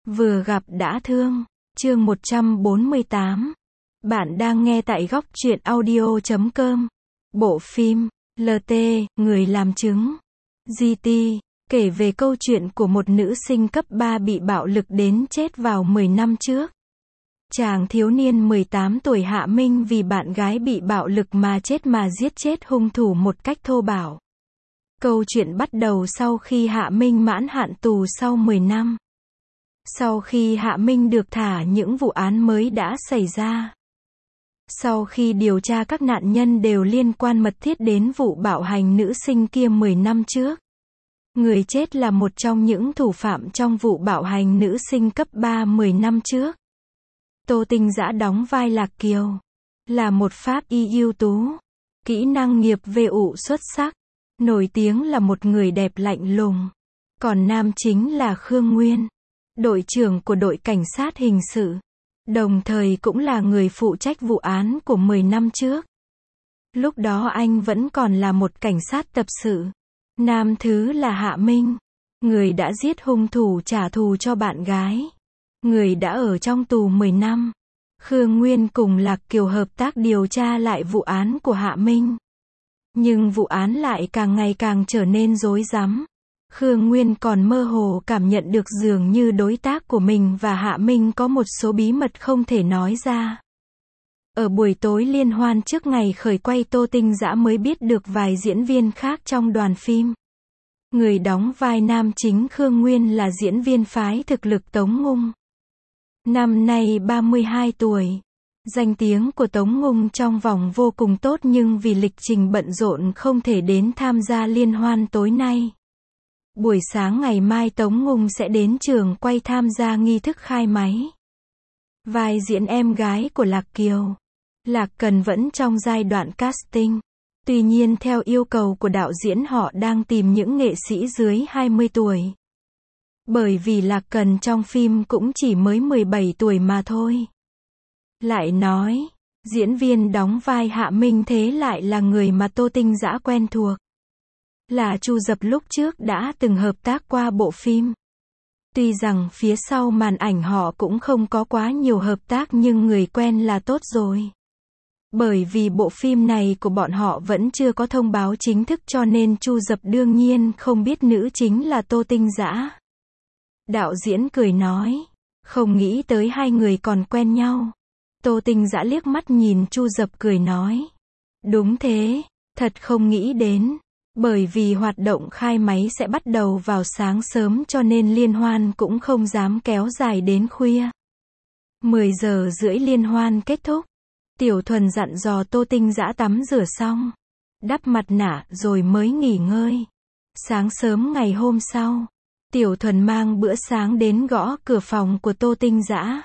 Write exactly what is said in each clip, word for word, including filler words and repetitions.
Vừa gặp đã thương. Chương một trăm bốn mươi tám. Bạn đang nghe tại góc truyện audio chấm com. Bộ phim lờ tê, Người làm chứng. giê tê, kể về câu chuyện của một nữ sinh cấp ba bị bạo lực đến chết vào mười năm trước. Chàng thiếu niên mười tám tuổi Hạ Minh vì bạn gái bị bạo lực mà chết mà giết chết hung thủ một cách thô bạo. Câu chuyện bắt đầu sau khi Hạ Minh mãn hạn tù sau mười năm. Sau khi Hạ Minh được thả, những vụ án mới đã xảy ra. Sau khi điều tra, các nạn nhân đều liên quan mật thiết đến vụ bạo hành nữ sinh kia mười năm trước. Người chết là một trong những thủ phạm trong vụ bạo hành nữ sinh cấp ba mười năm trước. Tô Tinh Dã đóng vai Lạc Kiều, là một pháp y ưu tú, kỹ năng nghiệp vụ xuất sắc, nổi tiếng là một người đẹp lạnh lùng. Còn nam chính là Khương Nguyên, đội trưởng của đội cảnh sát hình sự, đồng thời cũng là người phụ trách vụ án của mười năm trước. Lúc đó anh vẫn còn là một cảnh sát tập sự. Nam thứ là Hạ Minh, người đã giết hung thủ trả thù cho bạn gái, người đã ở trong tù mười năm. Khương Nguyên cùng Lạc Kiều hợp tác điều tra lại vụ án của Hạ Minh. Nhưng vụ án lại càng ngày càng trở nên rối rắm. Khương Nguyên còn mơ hồ cảm nhận được dường như đối tác của mình và Hạ Minh có một số bí mật không thể nói ra. Ở buổi tối liên hoan trước ngày khởi quay, Tô Tinh Dã mới biết được vài diễn viên khác trong đoàn phim. Người đóng vai nam chính Khương Nguyên là diễn viên phái thực lực Tống Ngung. Năm nay ba mươi hai tuổi. Danh tiếng của Tống Ngung trong vòng vô cùng tốt, nhưng vì lịch trình bận rộn không thể đến tham gia liên hoan tối nay. Buổi sáng ngày mai Tống Ngung sẽ đến trường quay tham gia nghi thức khai máy. Vai diễn em gái của Lạc Kiều, Lạc Cần vẫn trong giai đoạn casting. Tuy nhiên theo yêu cầu của đạo diễn, họ đang tìm những nghệ sĩ dưới hai mươi tuổi. Bởi vì Lạc Cần trong phim cũng chỉ mới mười bảy tuổi mà thôi. Lại nói, diễn viên đóng vai Hạ Minh thế lại là người mà Tô Tinh Dã quen thuộc. Là Chu Dập, lúc trước đã từng hợp tác qua bộ phim. Tuy rằng phía sau màn ảnh họ cũng không có quá nhiều hợp tác, nhưng người quen là tốt rồi. Bởi vì bộ phim này của bọn họ vẫn chưa có thông báo chính thức, cho nên Chu Dập đương nhiên không biết nữ chính là Tô Tinh Dã. Đạo diễn cười nói, không nghĩ tới hai người còn quen nhau. Tô Tinh Dã liếc mắt nhìn Chu Dập cười nói, đúng thế, thật không nghĩ đến. Bởi vì hoạt động khai máy sẽ bắt đầu vào sáng sớm, cho nên liên hoan cũng không dám kéo dài đến khuya. mười giờ rưỡi liên hoan kết thúc. Tiểu Thuần dặn dò Tô Tinh Dã tắm rửa xong, đắp mặt nạ rồi mới nghỉ ngơi. Sáng sớm ngày hôm sau, Tiểu Thuần mang bữa sáng đến gõ cửa phòng của Tô Tinh Dã.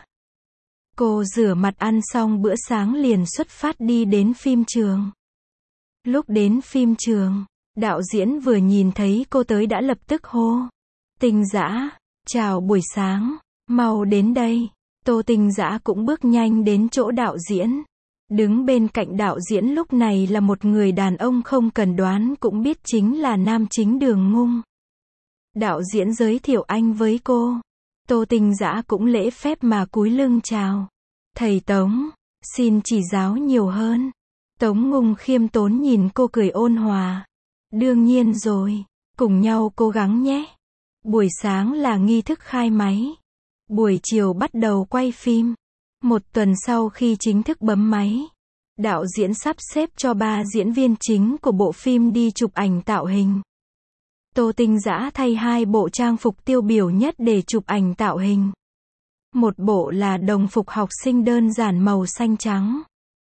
Cô rửa mặt ăn xong bữa sáng liền xuất phát đi đến phim trường. Lúc đến phim trường, đạo diễn vừa nhìn thấy cô tới đã lập tức hô, Tinh Dã, chào buổi sáng, mau đến đây. Tô Tinh Dã cũng bước nhanh đến chỗ đạo diễn. Đứng bên cạnh đạo diễn lúc này là một người đàn ông không cần đoán cũng biết chính là nam chính Đường Ngung. Đạo diễn giới thiệu anh với cô. Tô Tinh Dã cũng lễ phép mà cúi lưng chào. Thầy Tống, xin chỉ giáo nhiều hơn. Tống Ngung khiêm tốn nhìn cô cười ôn hòa. Đương nhiên rồi, cùng nhau cố gắng nhé. Buổi sáng là nghi thức khai máy. Buổi chiều bắt đầu quay phim. Một tuần sau khi chính thức bấm máy, đạo diễn sắp xếp cho ba diễn viên chính của bộ phim đi chụp ảnh tạo hình. Tô Tinh Dã thay hai bộ trang phục tiêu biểu nhất để chụp ảnh tạo hình. Một bộ là đồng phục học sinh đơn giản màu xanh trắng.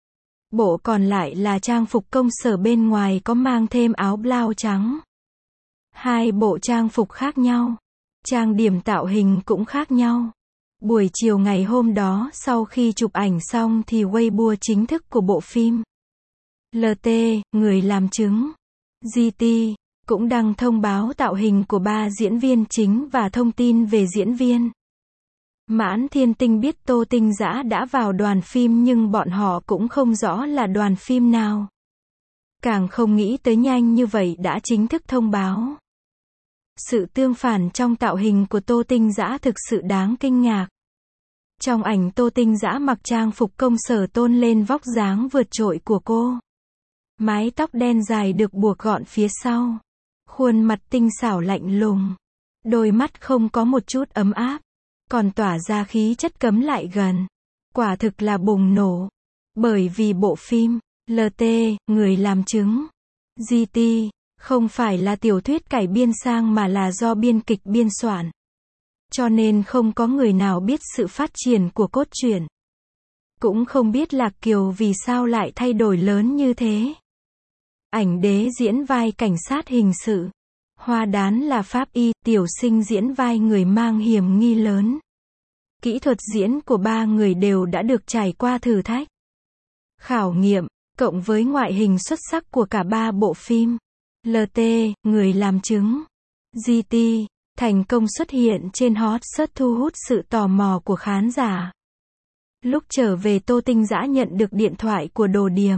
Bộ còn lại là trang phục công sở, bên ngoài có mang thêm áo blau trắng. Hai bộ trang phục khác nhau, trang điểm tạo hình cũng khác nhau. Buổi chiều ngày hôm đó, sau khi chụp ảnh xong thì Weibo chính thức của bộ phim lờ tê, Người làm chứng, giê tê, cũng đăng thông báo tạo hình của ba diễn viên chính và thông tin về diễn viên. Mãn Thiên Tinh biết Tô Tinh Dã đã vào đoàn phim nhưng bọn họ cũng không rõ là đoàn phim nào. Càng không nghĩ tới nhanh như vậy đã chính thức thông báo. Sự tương phản trong tạo hình của Tô Tinh Dã thực sự đáng kinh ngạc. Trong ảnh Tô Tinh Dã mặc trang phục công sở tôn lên vóc dáng vượt trội của cô. Mái tóc đen dài được buộc gọn phía sau. Khuôn mặt tinh xảo lạnh lùng. Đôi mắt không có một chút ấm áp. Còn tỏa ra khí chất cấm lại gần. Quả thực là bùng nổ. Bởi vì bộ phim, lờ tê, Người làm chứng, giê tê, không phải là tiểu thuyết cải biên sang mà là do biên kịch biên soạn. Cho nên không có người nào biết sự phát triển của cốt truyện. Cũng không biết Lạc Kiều vì sao lại thay đổi lớn như thế. Ảnh Đế diễn vai cảnh sát hình sự. Hoa Đán là pháp y, Tiểu Sinh diễn vai người mang hiểm nghi lớn. Kỹ thuật diễn của ba người đều đã được trải qua thử thách, khảo nghiệm, cộng với ngoại hình xuất sắc của cả ba bộ phim. lờ tê, Người làm chứng, giê tê, thành công xuất hiện trên hot search thu hút sự tò mò của khán giả. Lúc trở về Tô Tinh Dã nhận được điện thoại của Đồ Điềm.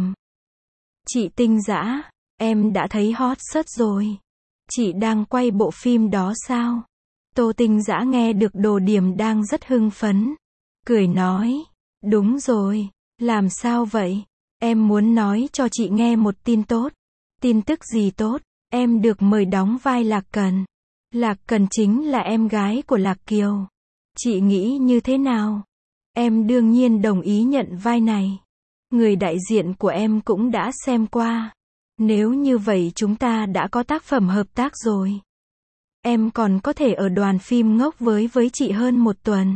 Chị Tinh Dã, em đã thấy hot search rồi. Chị đang quay bộ phim đó sao? Tô Tinh Dã nghe được Đồ Điềm đang rất hưng phấn. Cười nói, đúng rồi, làm sao vậy? Em muốn nói cho chị nghe một tin tốt. Tin tức gì tốt? Em được mời đóng vai Lạc Cần. Lạc Cần chính là em gái của Lạc Kiều. Chị nghĩ như thế nào? Em đương nhiên đồng ý nhận vai này. Người đại diện của em cũng đã xem qua. Nếu như vậy chúng ta đã có tác phẩm hợp tác rồi. Em còn có thể ở đoàn phim ngốc với với chị hơn một tuần.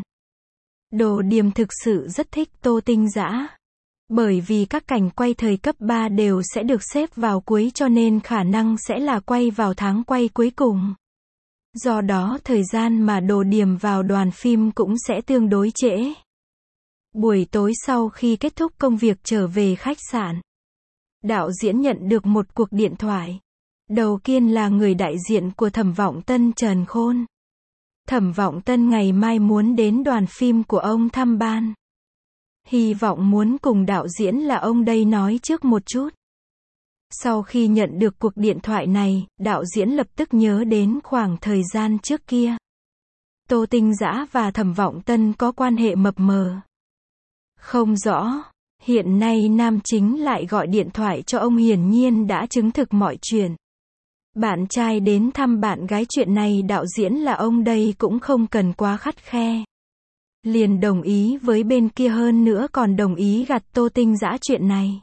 Đồ Điềm thực sự rất thích Tô Tinh Dã. Bởi vì các cảnh quay thời cấp ba đều sẽ được xếp vào cuối cho nên khả năng sẽ là quay vào tháng quay cuối cùng. Do đó thời gian mà Đồ Điềm vào đoàn phim cũng sẽ tương đối trễ. Buổi tối sau khi kết thúc công việc trở về khách sạn, đạo diễn nhận được một cuộc điện thoại. Đầu tiên là người đại diện của Thẩm Vọng Tân Trần Khôn. Thẩm Vọng Tân ngày mai muốn đến đoàn phim của ông thăm ban. Hy vọng muốn cùng đạo diễn là ông đây nói trước một chút. Sau khi nhận được cuộc điện thoại này, đạo diễn lập tức nhớ đến khoảng thời gian trước kia. Tô Tinh Dã và Thẩm Vọng Tân có quan hệ mập mờ. Không rõ, hiện nay nam chính lại gọi điện thoại cho ông hiển nhiên đã chứng thực mọi chuyện. Bạn trai đến thăm bạn gái chuyện này đạo diễn là ông đây cũng không cần quá khắt khe. Liền đồng ý với bên kia hơn nữa còn đồng ý gặt Tô Tinh Dã chuyện này.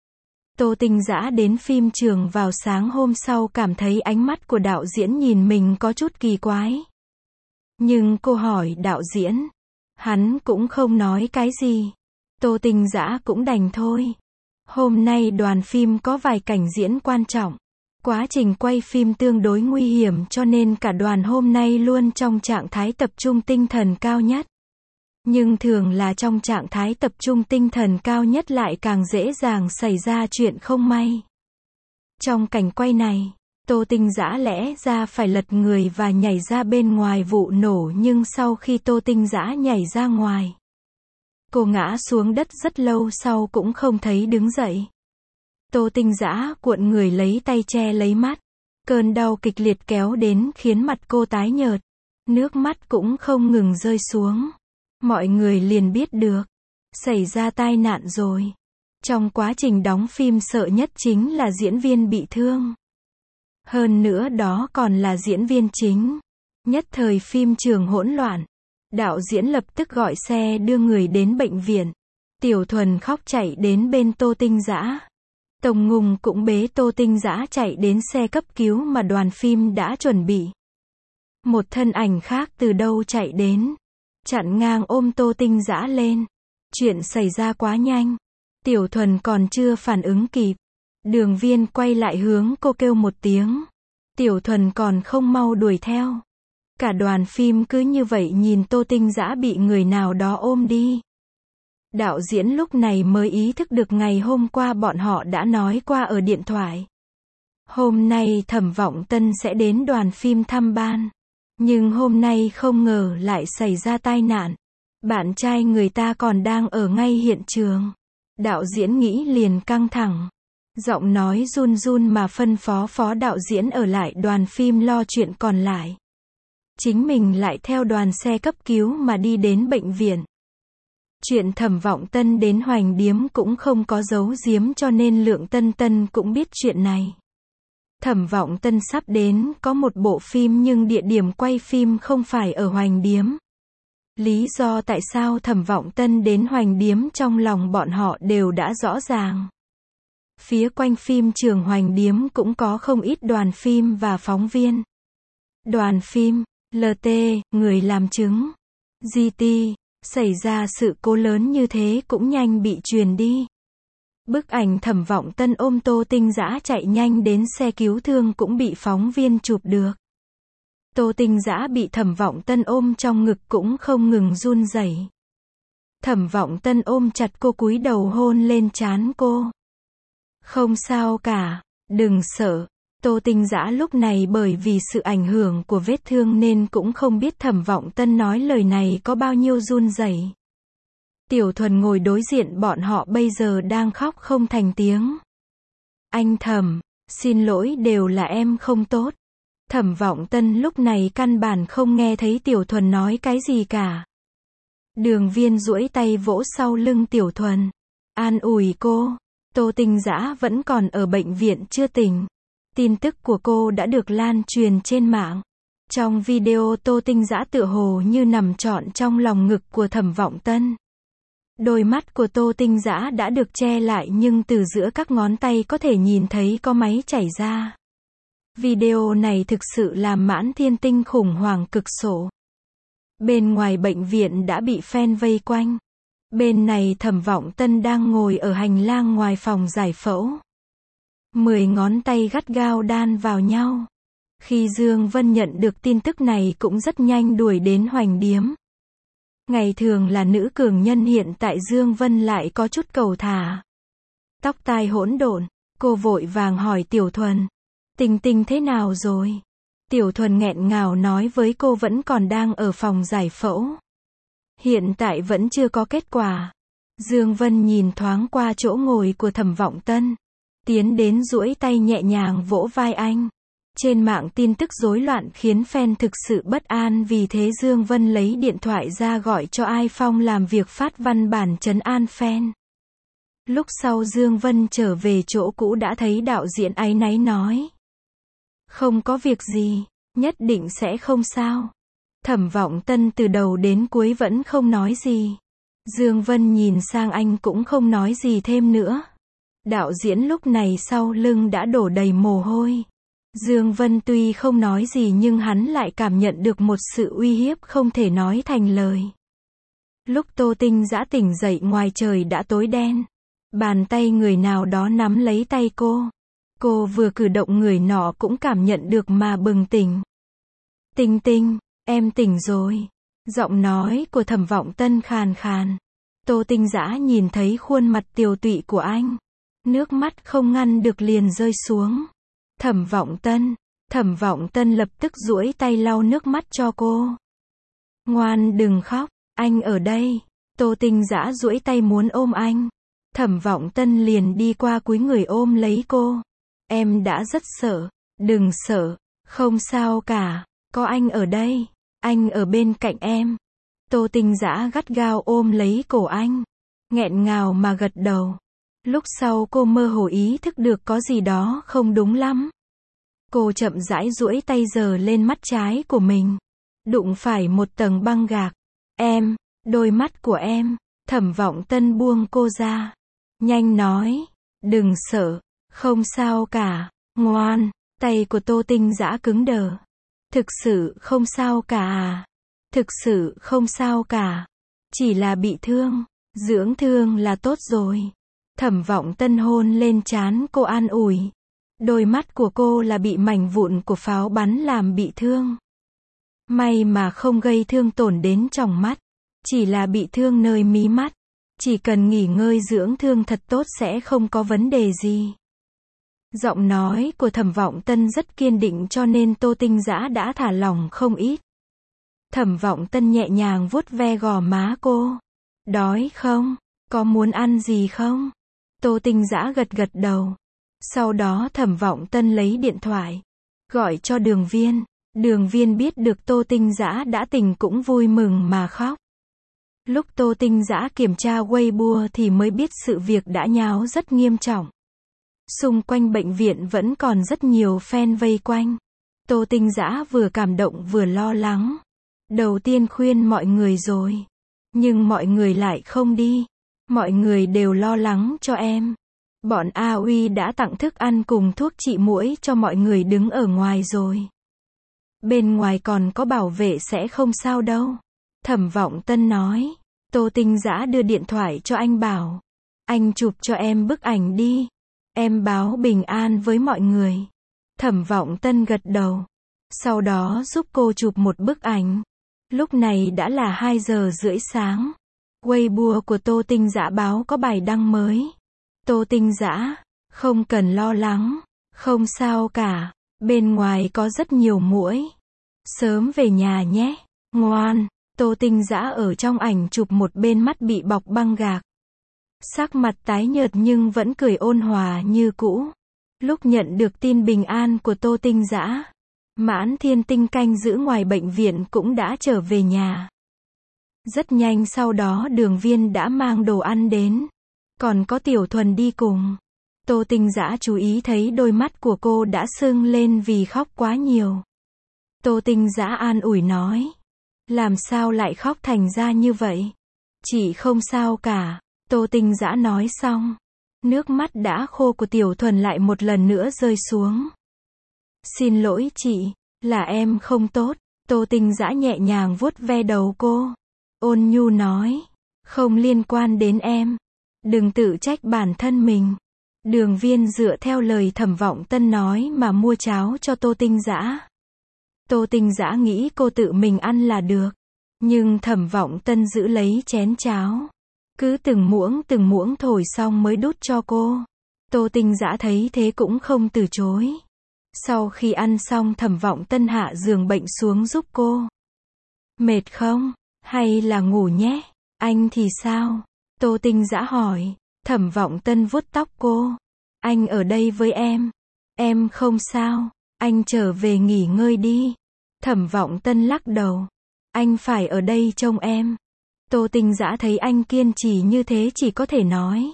Tô Tinh Dã đến phim trường vào sáng hôm sau cảm thấy ánh mắt của đạo diễn nhìn mình có chút kỳ quái. Nhưng cô hỏi đạo diễn. Hắn cũng không nói cái gì. Tô Tinh Dã cũng đành thôi. Hôm nay đoàn phim có vài cảnh diễn quan trọng. Quá trình quay phim tương đối nguy hiểm cho nên cả đoàn hôm nay luôn trong trạng thái tập trung tinh thần cao nhất. Nhưng thường là trong trạng thái tập trung tinh thần cao nhất lại càng dễ dàng xảy ra chuyện không may. Trong cảnh quay này, Tô Tinh Dã lẽ ra phải lật người và nhảy ra bên ngoài vụ nổ nhưng sau khi Tô Tinh Dã nhảy ra ngoài, cô ngã xuống đất rất lâu sau cũng không thấy đứng dậy. Tô Tinh Dã cuộn người lấy tay che lấy mắt. Cơn đau kịch liệt kéo đến khiến mặt cô tái nhợt. Nước mắt cũng không ngừng rơi xuống. Mọi người liền biết được. Xảy ra tai nạn rồi. Trong quá trình đóng phim sợ nhất chính là diễn viên bị thương. Hơn nữa đó còn là diễn viên chính. Nhất thời phim trường hỗn loạn. Đạo diễn lập tức gọi xe đưa người đến bệnh viện. Tiểu Thuần khóc chạy đến bên Tô Tinh Dã. Tông Ngùng cũng bế Tô Tinh Dã chạy đến xe cấp cứu mà đoàn phim đã chuẩn bị. Một thân ảnh khác từ đâu chạy đến, chặn ngang ôm Tô Tinh Dã lên. Chuyện xảy ra quá nhanh. Tiểu Thuần còn chưa phản ứng kịp. Đường Viên quay lại hướng cô kêu một tiếng. Tiểu Thuần còn không mau đuổi theo. Cả đoàn phim cứ như vậy nhìn Tô Tinh Dã bị người nào đó ôm đi. Đạo diễn lúc này mới ý thức được ngày hôm qua bọn họ đã nói qua ở điện thoại. Hôm nay Thẩm Vọng Tân sẽ đến đoàn phim thăm ban. Nhưng hôm nay không ngờ lại xảy ra tai nạn. Bạn trai người ta còn đang ở ngay hiện trường. Đạo diễn nghĩ liền căng thẳng. Giọng nói run run mà phân phó phó đạo diễn ở lại đoàn phim lo chuyện còn lại. Chính mình lại theo đoàn xe cấp cứu mà đi đến bệnh viện. Chuyện Thẩm Vọng Tân đến Hoành Điếm cũng không có giấu giếm cho nên Lượng Tân Tân cũng biết chuyện này. Thẩm Vọng Tân sắp đến có một bộ phim nhưng địa điểm quay phim không phải ở Hoành Điếm. Lý do tại sao Thẩm Vọng Tân đến Hoành Điếm trong lòng bọn họ đều đã rõ ràng. Phía quanh phim trường Hoành Điếm cũng có không ít đoàn phim và phóng viên. Đoàn phim, lờ tê, người làm chứng, giê tê, xảy ra sự cố lớn như thế cũng nhanh bị truyền đi. Bức ảnh Thẩm Vọng Tân ôm Tô Tinh Dã chạy nhanh đến xe cứu thương cũng bị phóng viên chụp được. Tô Tinh Dã bị Thẩm Vọng Tân ôm trong ngực cũng không ngừng run rẩy. Thẩm Vọng Tân ôm chặt cô cúi đầu hôn lên trán cô. Không sao cả, đừng sợ. Tô Tinh Dã lúc này bởi vì sự ảnh hưởng của vết thương nên cũng không biết Thẩm Vọng Tân nói lời này có bao nhiêu run rẩy. Tiểu Thuần ngồi đối diện bọn họ bây giờ đang khóc không thành tiếng. Anh Thẩm, xin lỗi đều là em không tốt. Thẩm Vọng Tân lúc này căn bản không nghe thấy Tiểu Thuần nói cái gì cả. Đường Viên duỗi tay vỗ sau lưng Tiểu Thuần, an ủi cô. Tô Tinh Dã vẫn còn ở bệnh viện chưa tỉnh. Tin tức của cô đã được lan truyền trên mạng. Trong video Tô Tinh Dã tựa hồ như nằm trọn trong lòng ngực của Thẩm Vọng Tân. Đôi mắt của Tô Tinh Dã đã được che lại nhưng từ giữa các ngón tay có thể nhìn thấy có máy chảy ra. Video này thực sự làm Mãn Thiên Tinh khủng hoảng cực sổ. Bên ngoài bệnh viện đã bị fan vây quanh. Bên này Thẩm Vọng Tân đang ngồi ở hành lang ngoài phòng giải phẫu. Mười ngón tay gắt gao đan vào nhau. Khi Dương Vân nhận được tin tức này cũng rất nhanh đuổi đến Hoành Điếm. Ngày thường là nữ cường nhân hiện tại Dương Vân lại có chút cầu thả. Tóc tai hỗn độn, cô vội vàng hỏi Tiểu Thuần. Tình tình thế nào rồi? Tiểu Thuần nghẹn ngào nói với cô vẫn còn đang ở phòng giải phẫu. Hiện tại vẫn chưa có kết quả. Dương Vân nhìn thoáng qua chỗ ngồi của Thẩm Vọng Tân. Tiến đến duỗi tay nhẹ nhàng vỗ vai anh. Trên mạng tin tức rối loạn khiến fan thực sự bất an vì thế Dương Vân lấy điện thoại ra gọi cho Ai Phong làm việc phát văn bản trấn an fan. Lúc sau Dương Vân trở về chỗ cũ đã thấy đạo diễn áy náy nói. Không có việc gì, nhất định sẽ không sao. Thẩm Vọng Tân từ đầu đến cuối vẫn không nói gì. Dương Vân nhìn sang anh cũng không nói gì thêm nữa. Đạo diễn lúc này sau lưng đã đổ đầy mồ hôi. Dương Vân tuy không nói gì nhưng hắn lại cảm nhận được một sự uy hiếp không thể nói thành lời. Lúc Tô Tinh Dã tỉnh dậy ngoài trời đã tối đen. Bàn tay người nào đó nắm lấy tay cô. Cô vừa cử động người nọ cũng cảm nhận được mà bừng tỉnh. Tinh Tinh, em tỉnh rồi. Giọng nói của Thẩm Vọng Tân khàn khàn. Tô Tinh Dã nhìn thấy khuôn mặt tiều tụy của anh. Nước mắt không ngăn được liền rơi xuống. Thẩm Vọng Tân, Thẩm Vọng Tân lập tức duỗi tay lau nước mắt cho cô. Ngoan đừng khóc, anh ở đây. Tô Tinh Dã duỗi tay muốn ôm anh. Thẩm Vọng Tân liền đi qua cúi người ôm lấy cô. Em đã rất sợ, đừng sợ, không sao cả, có anh ở đây, anh ở bên cạnh em. Tô Tinh Dã gắt gao ôm lấy cổ anh, nghẹn ngào mà gật đầu. Lúc sau cô mơ hồ ý thức được có gì đó không đúng lắm. Cô chậm rãi duỗi tay giơ lên mắt trái của mình. Đụng phải một tầng băng gạc. Em, đôi mắt của em. Thẩm Vọng Tân buông cô ra. Nhanh nói, đừng sợ, không sao cả, ngoan. Tay của Tô Tinh Dã cứng đờ. Thực sự không sao cả à? Thực sự không sao cả. Chỉ là bị thương, dưỡng thương là tốt rồi. Thẩm Vọng Tân hôn lên trán cô an ủi. Đôi mắt của cô là bị mảnh vụn của pháo bắn làm bị thương. May mà không gây thương tổn đến tròng mắt. Chỉ là bị thương nơi mí mắt. Chỉ cần nghỉ ngơi dưỡng thương thật tốt sẽ không có vấn đề gì. Giọng nói của Thẩm Vọng Tân rất kiên định cho nên Tô Tinh Dã đã thả lỏng không ít. Thẩm Vọng Tân nhẹ nhàng vuốt ve gò má cô. Đói không? Có muốn ăn gì không? Tô Tinh Dã gật gật đầu. Sau đó Thẩm Vọng Tân lấy điện thoại, gọi cho Đường Viên. Đường Viên biết được Tô Tinh Dã đã tỉnh cũng vui mừng mà khóc. Lúc Tô Tinh Dã kiểm tra Weibo thì mới biết sự việc đã nháo rất nghiêm trọng. Xung quanh bệnh viện vẫn còn rất nhiều fan vây quanh. Tô Tinh Dã vừa cảm động vừa lo lắng. Đầu tiên khuyên mọi người rồi, nhưng mọi người lại không đi. Mọi người đều lo lắng cho em. Bọn A Uy đã tặng thức ăn cùng thuốc trị muỗi cho mọi người đứng ở ngoài rồi. Bên ngoài còn có bảo vệ sẽ không sao đâu. Thẩm Vọng Tân nói. Tô Tinh Dã đưa điện thoại cho anh bảo. Anh chụp cho em bức ảnh đi. Em báo bình an với mọi người. Thẩm Vọng Tân gật đầu. Sau đó giúp cô chụp một bức ảnh. Lúc này đã là hai giờ rưỡi sáng. Weibo của Tô Tinh Dã báo có bài đăng mới. Tô Tinh Dã, không cần lo lắng. Không sao cả. Bên ngoài có rất nhiều muỗi. Sớm về nhà nhé. Ngoan. Tô Tinh Dã ở trong ảnh chụp một bên mắt bị bọc băng gạc. Sắc mặt tái nhợt nhưng vẫn cười ôn hòa như cũ. Lúc nhận được tin bình an của Tô Tinh Dã, Mãn Thiên Tinh canh giữ ngoài bệnh viện cũng đã trở về nhà. Rất nhanh sau đó Đường Viên đã mang đồ ăn đến. Còn có Tiểu Thuần đi cùng. Tô Tinh Dã chú ý thấy đôi mắt của cô đã sưng lên vì khóc quá nhiều. Tô Tinh Dã an ủi nói. Làm sao lại khóc thành ra như vậy? Chị không sao cả. Tô Tinh Dã nói xong. Nước mắt đã khô của Tiểu Thuần lại một lần nữa rơi xuống. Xin lỗi chị, là em không tốt. Tô Tinh Dã nhẹ nhàng vuốt ve đầu cô. Ôn nhu nói. Không liên quan đến em. Đừng tự trách bản thân mình. Đường Viên dựa theo lời Thẩm Vọng Tân nói mà mua cháo cho Tô Tinh Dã. Tô Tinh Dã nghĩ cô tự mình ăn là được. Nhưng Thẩm Vọng Tân giữ lấy chén cháo. Cứ từng muỗng từng muỗng thổi xong mới đút cho cô. Tô Tinh Dã thấy thế cũng không từ chối. Sau khi ăn xong Thẩm Vọng Tân hạ giường bệnh xuống giúp cô. Mệt không? Hay là ngủ nhé? Anh thì sao? Tô Tinh Dã hỏi. Thẩm Vọng Tân vuốt tóc cô. Anh ở đây với em. Em không sao. Anh trở về nghỉ ngơi đi. Thẩm Vọng Tân lắc đầu. Anh phải ở đây trông em. Tô Tinh Dã thấy anh kiên trì như thế chỉ có thể nói.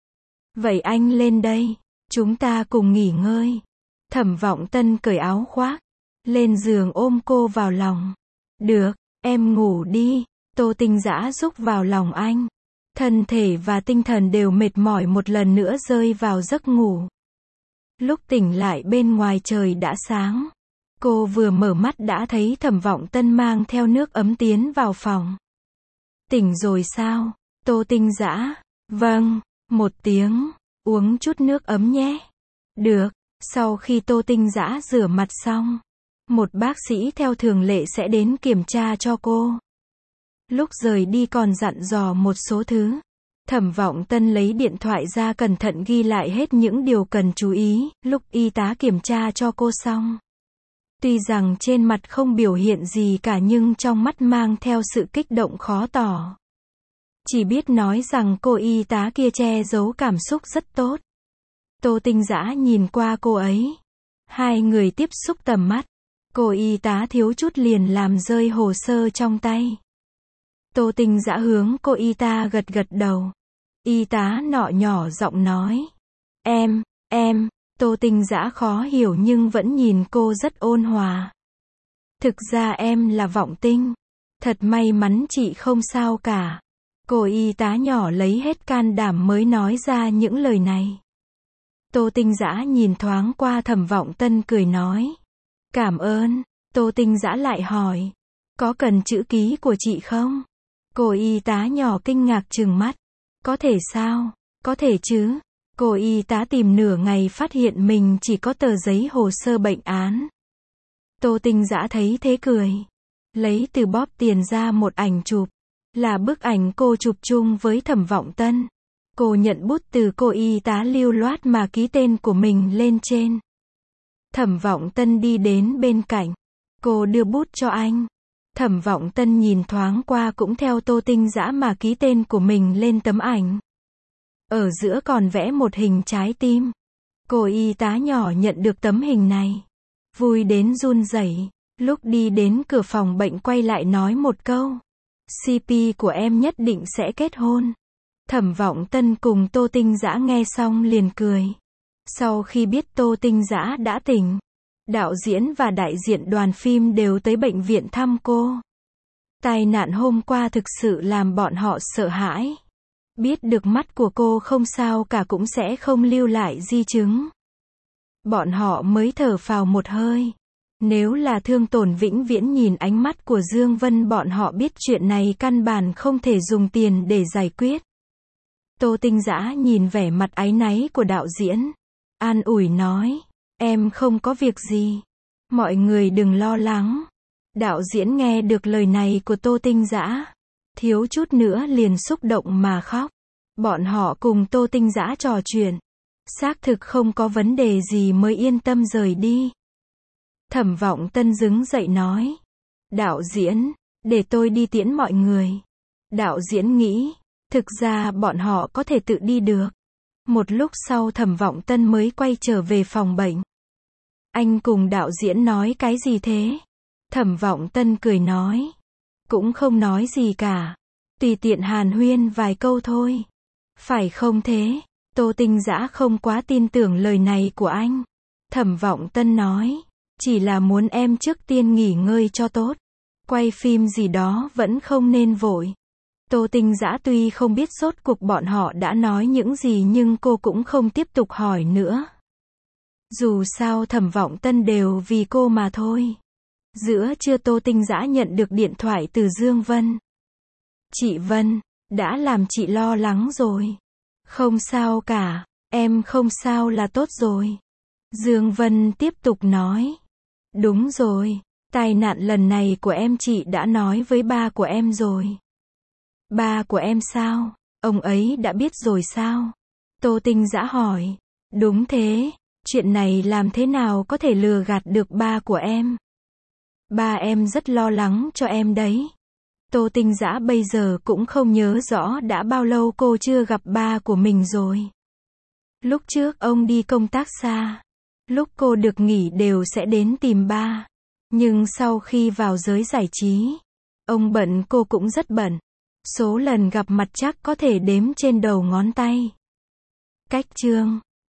Vậy anh lên đây. Chúng ta cùng nghỉ ngơi. Thẩm Vọng Tân cởi áo khoác. Lên giường ôm cô vào lòng. Được, em ngủ đi. Tô Tinh Dã rúc vào lòng anh. Thân thể và tinh thần đều mệt mỏi một lần nữa rơi vào giấc ngủ. Lúc tỉnh lại bên ngoài trời đã sáng. Cô vừa mở mắt đã thấy Thẩm Vọng Tân mang theo nước ấm tiến vào phòng. Tỉnh rồi sao? Tô Tinh Dã. Vâng, một tiếng. Uống chút nước ấm nhé. Được. Sau khi Tô Tinh Dã rửa mặt xong, một bác sĩ theo thường lệ sẽ đến kiểm tra cho cô. Lúc rời đi còn dặn dò một số thứ. Thẩm Vọng Tân lấy điện thoại ra cẩn thận ghi lại hết những điều cần chú ý, lúc y tá kiểm tra cho cô xong. Tuy rằng trên mặt không biểu hiện gì cả nhưng trong mắt mang theo sự kích động khó tỏ. Chỉ biết nói rằng cô y tá kia che giấu cảm xúc rất tốt. Tô Tinh Dã nhìn qua cô ấy. Hai người tiếp xúc tầm mắt. Cô y tá thiếu chút liền làm rơi hồ sơ trong tay. Tô Tinh Dã hướng cô y tá gật gật đầu. Y tá nọ nhỏ giọng nói. Em, em, Tô Tinh Dã khó hiểu nhưng vẫn nhìn cô rất ôn hòa. Thực ra em là Vọng Tinh. Thật may mắn chị không sao cả. Cô y tá nhỏ lấy hết can đảm mới nói ra những lời này. Tô Tinh Dã nhìn thoáng qua Thẩm Vọng Tân cười nói. Cảm ơn. Tô Tinh Dã lại hỏi. Có cần chữ ký của chị không? Cô y tá nhỏ kinh ngạc trừng mắt. Có thể sao? Có thể chứ. Cô y tá tìm nửa ngày phát hiện mình chỉ có tờ giấy hồ sơ bệnh án. Tô Tinh Dã thấy thế cười. Lấy từ bóp tiền ra một ảnh chụp. Là bức ảnh cô chụp chung với Thẩm Vọng Tân. Cô nhận bút từ cô y tá lưu loát mà ký tên của mình lên trên. Thẩm Vọng Tân đi đến bên cạnh. Cô đưa bút cho anh. Thẩm Vọng Tân nhìn thoáng qua cũng theo Tô Tinh Dã mà ký tên của mình lên tấm ảnh. Ở giữa còn vẽ một hình trái tim. Cô y tá nhỏ nhận được tấm hình này. Vui đến run rẩy. Lúc đi đến cửa phòng bệnh quay lại nói một câu. xê pê của em nhất định sẽ kết hôn. Thẩm Vọng Tân cùng Tô Tinh Dã nghe xong liền cười. Sau khi biết Tô Tinh Dã đã tỉnh, đạo diễn và đại diện đoàn phim đều tới bệnh viện thăm cô. Tai nạn hôm qua thực sự làm bọn họ sợ hãi. Biết được mắt của cô không sao cả cũng sẽ không lưu lại di chứng. Bọn họ mới thở phào một hơi. Nếu là thương tổn vĩnh viễn nhìn ánh mắt của Dương Vân bọn họ biết chuyện này căn bản không thể dùng tiền để giải quyết. Tô Tinh Dã nhìn vẻ mặt áy náy của đạo diễn. An ủi nói. Em không có việc gì. Mọi người đừng lo lắng. Đạo diễn nghe được lời này của Tô Tinh Dã. Thiếu chút nữa liền xúc động mà khóc. Bọn họ cùng Tô Tinh Dã trò chuyện. Xác thực không có vấn đề gì mới yên tâm rời đi. Thẩm Vọng Tân đứng dậy nói. Đạo diễn, để tôi đi tiễn mọi người. Đạo diễn nghĩ, thực ra bọn họ có thể tự đi được. Một lúc sau Thẩm Vọng Tân mới quay trở về phòng bệnh. Anh cùng đạo diễn nói cái gì thế? Thẩm Vọng Tân cười nói. Cũng không nói gì cả. Tùy tiện hàn huyên vài câu thôi. Phải không thế? Tô Tinh Dã không quá tin tưởng lời này của anh. Thẩm Vọng Tân nói. Chỉ là muốn em trước tiên nghỉ ngơi cho tốt. Quay phim gì đó vẫn không nên vội. Tô Tinh Dã tuy không biết rốt cuộc bọn họ đã nói những gì nhưng cô cũng không tiếp tục hỏi nữa. Dù sao Thẩm Vọng Tân đều vì cô mà thôi. Giữa trưa Tô Tinh Dã nhận được điện thoại từ Dương Vân. Chị Vân, đã làm chị lo lắng rồi. Không sao cả, em không sao là tốt rồi. Dương Vân tiếp tục nói. Đúng rồi, tai nạn lần này của em chị đã nói với ba của em rồi. Ba của em sao? Ông ấy đã biết rồi sao? Tô Tinh Dã hỏi. Đúng thế, chuyện này làm thế nào có thể lừa gạt được ba của em? Ba em rất lo lắng cho em đấy. Tô Tinh Dã bây giờ cũng không nhớ rõ đã bao lâu cô chưa gặp ba của mình rồi. Lúc trước ông đi công tác xa. Lúc cô được nghỉ đều sẽ đến tìm ba. Nhưng sau khi vào giới giải trí, ông bận cô cũng rất bận. Số lần gặp mặt chắc có thể đếm trên đầu ngón tay. Cách chương